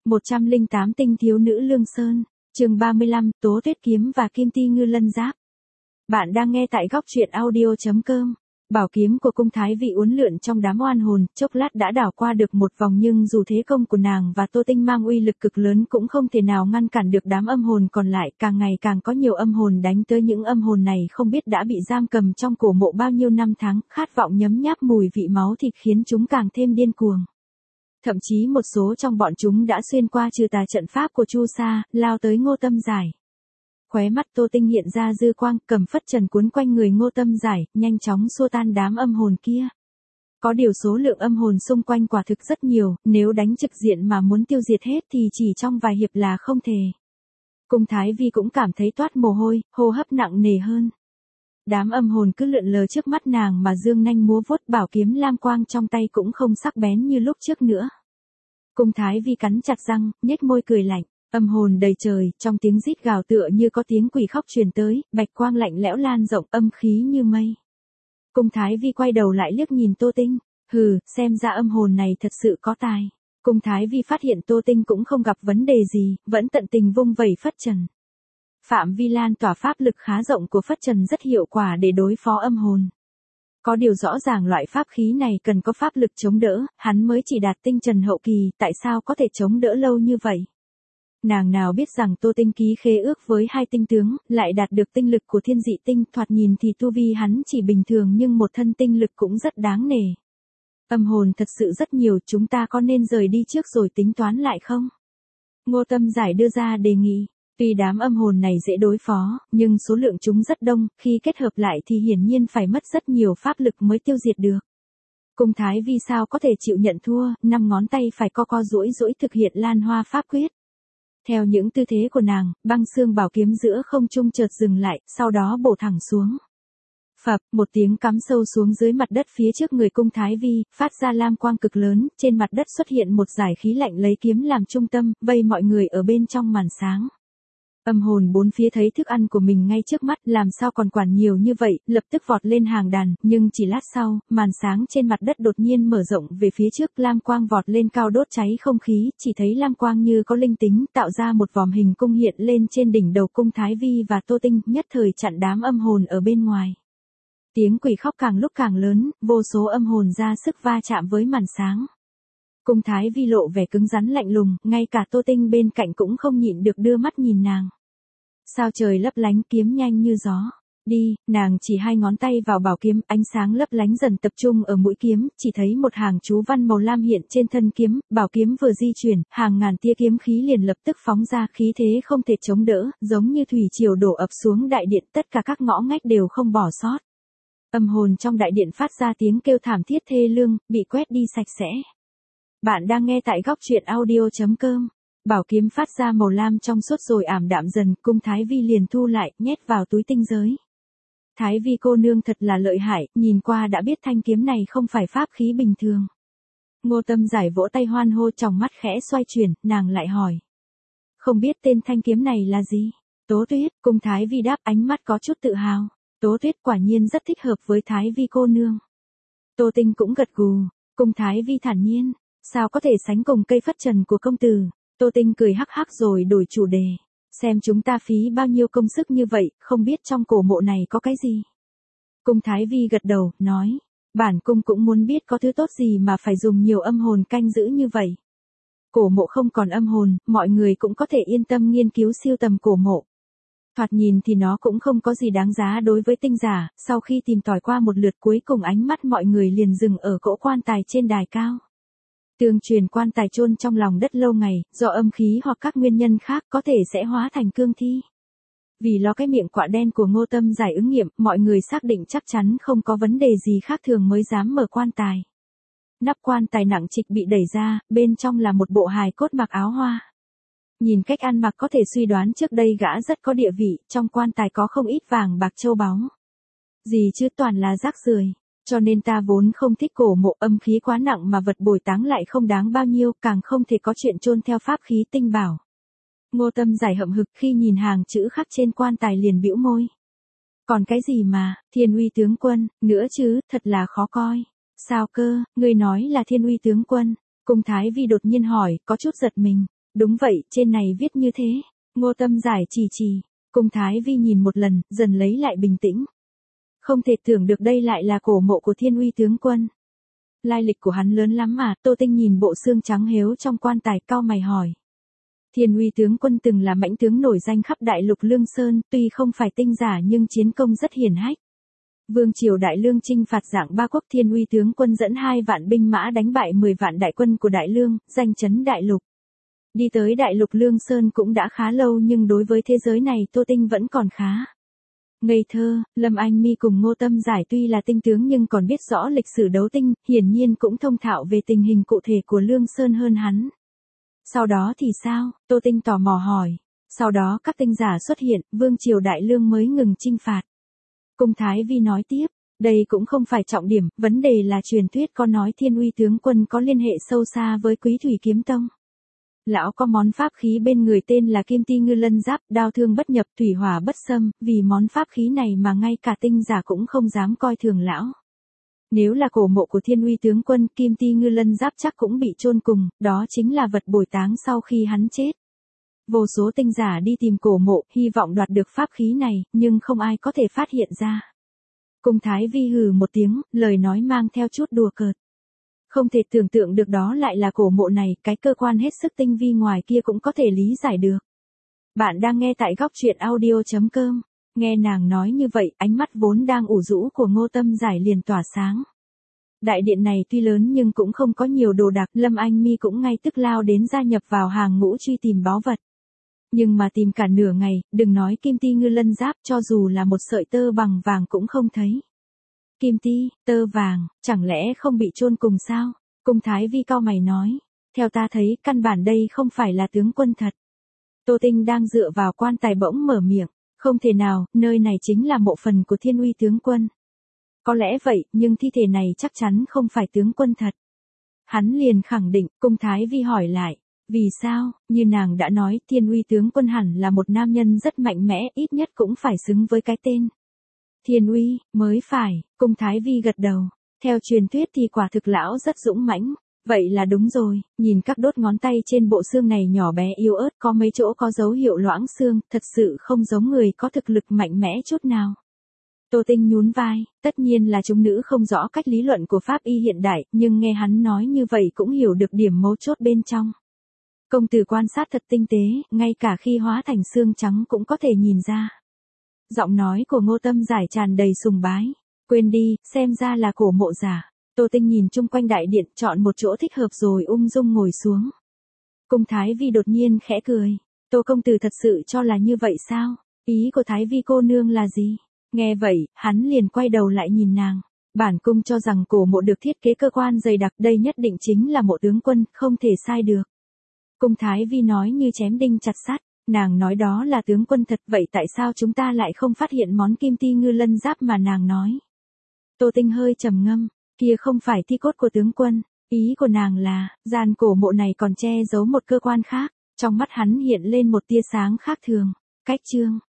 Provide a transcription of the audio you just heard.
108 tinh thiếu nữ Lương Sơn, chương 35, Tố Tuyết kiếm và Kim Ti Ngư Lân Giáp. Bạn đang nghe tại góc truyện audio.com. Bảo kiếm của cung Thái Vi uốn lượn trong đám oan hồn, chốc lát đã đảo qua được một vòng, nhưng dù thế công của nàng và Tô Tinh mang uy lực cực lớn cũng không thể nào ngăn cản được đám âm hồn còn lại. Càng ngày càng có nhiều âm hồn đánh tới, những âm hồn này không biết đã bị giam cầm trong cổ mộ bao nhiêu năm tháng, khát vọng nhấm nháp mùi vị máu thịt khiến chúng càng thêm điên cuồng. Thậm chí một số trong bọn chúng đã xuyên qua trừ tà trận pháp của Chu Sa, lao tới Ngô Tâm Giải. Khóe mắt Tô Tinh hiện ra dư quang, cầm phất trần cuốn quanh người Ngô Tâm Giải, nhanh chóng xua tan đám âm hồn kia. Có điều số lượng âm hồn xung quanh quả thực rất nhiều, nếu đánh trực diện mà muốn tiêu diệt hết thì chỉ trong vài hiệp là không thể. Cung Thái Vi cũng cảm thấy toát mồ hôi, hô hấp nặng nề hơn. Đám âm hồn cứ lượn lờ trước mắt nàng mà dương nanh múa vuốt, bảo kiếm lam quang trong tay cũng không sắc bén như lúc trước nữa. Cung Thái Vi cắn chặt răng, nhếch môi cười lạnh. Âm hồn đầy trời, trong tiếng rít gào tựa như có tiếng quỷ khóc truyền tới, bạch quang lạnh lẽo lan rộng, âm khí như mây. Cung Thái Vi quay đầu lại liếc nhìn Tô Tinh, hừ, xem ra âm hồn này thật sự có tài. Cung Thái Vi phát hiện Tô Tinh cũng không gặp vấn đề gì, vẫn tận tình vung vẩy phất trần. Phạm vi lan tỏa pháp lực khá rộng của phất trần rất hiệu quả để đối phó âm hồn. Có điều rõ ràng loại pháp khí này cần có pháp lực chống đỡ, hắn mới chỉ đạt tinh trần hậu kỳ, tại sao có thể chống đỡ lâu như vậy? Nàng nào biết rằng Tô Tinh ký khế ước với hai tinh tướng, lại đạt được tinh lực của thiên dị tinh, thoạt nhìn thì tu vi hắn chỉ bình thường nhưng một thân tinh lực cũng rất đáng nể. Âm hồn thật sự rất nhiều, chúng ta có nên rời đi trước rồi tính toán lại không? Ngô Tâm Giải đưa ra đề nghị. Tuy đám âm hồn này dễ đối phó, nhưng số lượng chúng rất đông, khi kết hợp lại thì hiển nhiên phải mất rất nhiều pháp lực mới tiêu diệt được. Cung Thái Vi sao có thể chịu nhận thua, 5 ngón tay phải co co duỗi duỗi thực hiện Lan Hoa pháp quyết. Theo những tư thế của nàng, băng xương bảo kiếm giữa không trung chợt dừng lại, sau đó bổ thẳng xuống. Phập, một tiếng cắm sâu xuống dưới mặt đất phía trước người Cung Thái Vi, phát ra lam quang cực lớn, trên mặt đất xuất hiện một dải khí lạnh lấy kiếm làm trung tâm, vây mọi người ở bên trong màn sáng. Âm hồn bốn phía thấy thức ăn của mình ngay trước mắt, làm sao còn quản nhiều như vậy, lập tức vọt lên hàng đàn, nhưng chỉ lát sau, màn sáng trên mặt đất đột nhiên mở rộng về phía trước, lam quang vọt lên cao đốt cháy không khí, chỉ thấy lam quang như có linh tính, tạo ra một vòm hình cung hiện lên trên đỉnh đầu Cung Thái Vi và Tô Tinh, nhất thời chặn đám âm hồn ở bên ngoài. Tiếng quỷ khóc càng lúc càng lớn, vô số âm hồn ra sức va chạm với màn sáng. Cung Thái Vi lộ vẻ cứng rắn lạnh lùng, ngay cả Tô Tinh bên cạnh cũng không nhịn được đưa mắt nhìn nàng. Sao trời lấp lánh, kiếm nhanh như gió. Đi, nàng chỉ hai ngón tay vào bảo kiếm, ánh sáng lấp lánh dần tập trung ở mũi kiếm, chỉ thấy một hàng chú văn màu lam hiện trên thân kiếm, bảo kiếm vừa di chuyển, hàng ngàn tia kiếm khí liền lập tức phóng ra, khí thế không thể chống đỡ, giống như thủy triều đổ ập xuống đại điện, tất cả các ngõ ngách đều không bỏ sót. Âm hồn trong đại điện phát ra tiếng kêu thảm thiết thê lương, bị quét đi sạch sẽ. Bạn đang nghe tại góc truyện audio.com. Bảo kiếm phát ra màu lam trong suốt rồi ảm đạm dần, Cung Thái Vi liền thu lại, nhét vào túi tinh giới. Thái Vi cô nương thật là lợi hại, nhìn qua đã biết thanh kiếm này không phải pháp khí bình thường. Ngô Tâm Giải vỗ tay hoan hô, tròng mắt khẽ xoay chuyển, nàng lại hỏi. Không biết tên thanh kiếm này là gì? Tố Tuyết, Cung Thái Vi đáp, ánh mắt có chút tự hào. Tố Tuyết quả nhiên rất thích hợp với Thái Vi cô nương. Tô Tinh cũng gật gù, Cung Thái Vi thản nhiên, sao có thể sánh cùng cây phất trần của công tử. Tô Tinh cười hắc hắc rồi đổi chủ đề. Xem chúng ta phí bao nhiêu công sức như vậy, không biết trong cổ mộ này có cái gì. Cung Thái Vi gật đầu, nói. Bản cung cũng muốn biết có thứ tốt gì mà phải dùng nhiều âm hồn canh giữ như vậy. Cổ mộ không còn âm hồn, mọi người cũng có thể yên tâm nghiên cứu siêu tầm cổ mộ. Thoạt nhìn thì nó cũng không có gì đáng giá đối với tinh giả, sau khi tìm tòi qua một lượt cuối cùng ánh mắt mọi người liền dừng ở cỗ quan tài trên đài cao. Tương truyền quan tài chôn trong lòng đất lâu ngày, do âm khí hoặc các nguyên nhân khác có thể sẽ hóa thành cương thi. Vì lo cái miệng quạ đen của Ngô Tâm Giải ứng nghiệm, mọi người xác định chắc chắn không có vấn đề gì khác thường mới dám mở quan tài. Nắp quan tài nặng trịch bị đẩy ra, bên trong là một bộ hài cốt mặc áo hoa. Nhìn cách ăn mặc có thể suy đoán trước đây gã rất có địa vị, trong quan tài có không ít vàng bạc châu báu. Gì chứ toàn là rác rưởi. Cho nên ta vốn không thích cổ mộ, âm khí quá nặng mà vật bồi táng lại không đáng bao nhiêu, càng không thể có chuyện chôn theo pháp khí tinh bảo. Ngô Tâm Giải hậm hực khi nhìn hàng chữ khắc trên quan tài liền bĩu môi. Còn cái gì mà, Thiên Uy tướng quân, nữa chứ, thật là khó coi. Sao cơ, ngươi nói là Thiên Uy tướng quân? Cung Thái Vi đột nhiên hỏi, có chút giật mình. Đúng vậy, trên này viết như thế. Ngô Tâm Giải chỉ. Cung Thái Vi nhìn một lần, dần lấy lại bình tĩnh. Không thể tưởng được đây lại là cổ mộ của Thiên Uy tướng quân. Lai lịch của hắn lớn lắm mà. Tô Tinh nhìn bộ xương trắng héo trong quan tài, cau mày hỏi. Thiên Uy tướng quân từng là mãnh tướng nổi danh khắp đại lục Lương Sơn, tuy không phải tinh giả nhưng chiến công rất hiển hách. Vương triều Đại Lương chinh phạt Dạng Ba quốc, Thiên Uy tướng quân dẫn 2 vạn binh mã đánh bại 10 vạn đại quân của Đại Lương, danh chấn đại lục. Đi tới đại lục Lương Sơn cũng đã khá lâu, nhưng đối với thế giới này Tô Tinh vẫn còn khá ngây thơ. Lâm Anh Mi cùng Ngô Tâm Giải tuy là tinh tướng nhưng còn biết rõ lịch sử đấu tinh, hiển nhiên cũng thông thạo về tình hình cụ thể của Lương Sơn hơn hắn. Sau đó thì sao? Tô Tinh tò mò hỏi. Sau đó các tinh giả xuất hiện, Vương triều Đại Lương mới ngừng chinh phạt. Cung Thái Vi nói tiếp, đây cũng không phải trọng điểm, vấn đề là truyền thuyết có nói Thiên Uy tướng quân có liên hệ sâu xa với Quý Thủy Kiếm Tông. Lão có món pháp khí bên người tên là Kim Ti Ngư Lân Giáp, đao thương bất nhập, thủy hỏa bất xâm, vì món pháp khí này mà ngay cả tinh giả cũng không dám coi thường lão. Nếu là cổ mộ của Thiên Uy tướng quân, Kim Ti Ngư Lân Giáp chắc cũng bị chôn cùng, đó chính là vật bồi táng sau khi hắn chết. Vô số tinh giả đi tìm cổ mộ, hy vọng đoạt được pháp khí này, nhưng không ai có thể phát hiện ra. Cung Thái Vi hừ một tiếng, lời nói mang theo chút đùa cợt. Không thể tưởng tượng được đó lại là cổ mộ này, cái cơ quan hết sức tinh vi ngoài kia cũng có thể lý giải được. Bạn đang nghe tại góc truyện audio.com. Nghe nàng nói như vậy, ánh mắt vốn đang ủ rũ của Ngô Tâm Giải liền tỏa sáng. Đại điện này tuy lớn nhưng cũng không có nhiều đồ đạc, Lâm Anh Mi cũng ngay tức lao đến gia nhập vào hàng ngũ truy tìm báu vật. Nhưng mà tìm cả nửa ngày, đừng nói Kim Ti Ngư Lân Giáp, cho dù là một sợi tơ bằng vàng cũng không thấy. Kim ti, tơ vàng, chẳng lẽ không bị chôn cùng sao? Cung Thái Vi cau mày nói. Theo ta thấy, căn bản đây không phải là tướng quân thật. Tô Tinh đang dựa vào quan tài bỗng mở miệng. Không thể nào, nơi này chính là mộ phần của Thiên Uy tướng quân. Có lẽ vậy, nhưng thi thể này chắc chắn không phải tướng quân thật. Hắn liền khẳng định. Cung Thái Vi hỏi lại. Vì sao? Như nàng đã nói, Thiên Uy tướng quân hẳn là một nam nhân rất mạnh mẽ, ít nhất cũng phải xứng với cái tên Thiên Uy, mới phải. Cung Thái Vi gật đầu. Theo truyền thuyết thì quả thực lão rất dũng mãnh. Vậy là đúng rồi, nhìn các đốt ngón tay trên bộ xương này nhỏ bé yếu ớt, có mấy chỗ có dấu hiệu loãng xương, thật sự không giống người có thực lực mạnh mẽ chút nào. Tô Tinh nhún vai, tất nhiên là chúng nữ không rõ cách lý luận của pháp y hiện đại, nhưng nghe hắn nói như vậy cũng hiểu được điểm mấu chốt bên trong. Công tử quan sát thật tinh tế, ngay cả khi hóa thành xương trắng cũng có thể nhìn ra. Giọng nói của Ngô Tâm Giải tràn đầy sùng bái. Quên đi, xem ra là cổ mộ giả. Tô Tinh nhìn chung quanh đại điện, chọn một chỗ thích hợp rồi ung dung ngồi xuống. Cung Thái Vi đột nhiên khẽ cười. Tô công tử thật sự cho là như vậy sao? Ý của Thái Vi cô nương là gì? Nghe vậy, hắn liền quay đầu lại nhìn nàng. Bản cung cho rằng cổ mộ được thiết kế cơ quan dày đặc, đây nhất định chính là mộ tướng quân, không thể sai được. Cung Thái Vi nói như chém đinh chặt sắt. Nàng nói đó là tướng quân thật, vậy tại sao chúng ta lại không phát hiện món Kim Ti Ngư Lân Giáp mà nàng nói? Tô Tinh hơi trầm ngâm, kia không phải thi cốt của tướng quân, ý của nàng là, gian cổ mộ này còn che giấu một cơ quan khác. Trong mắt hắn hiện lên một tia sáng khác thường. Cách chương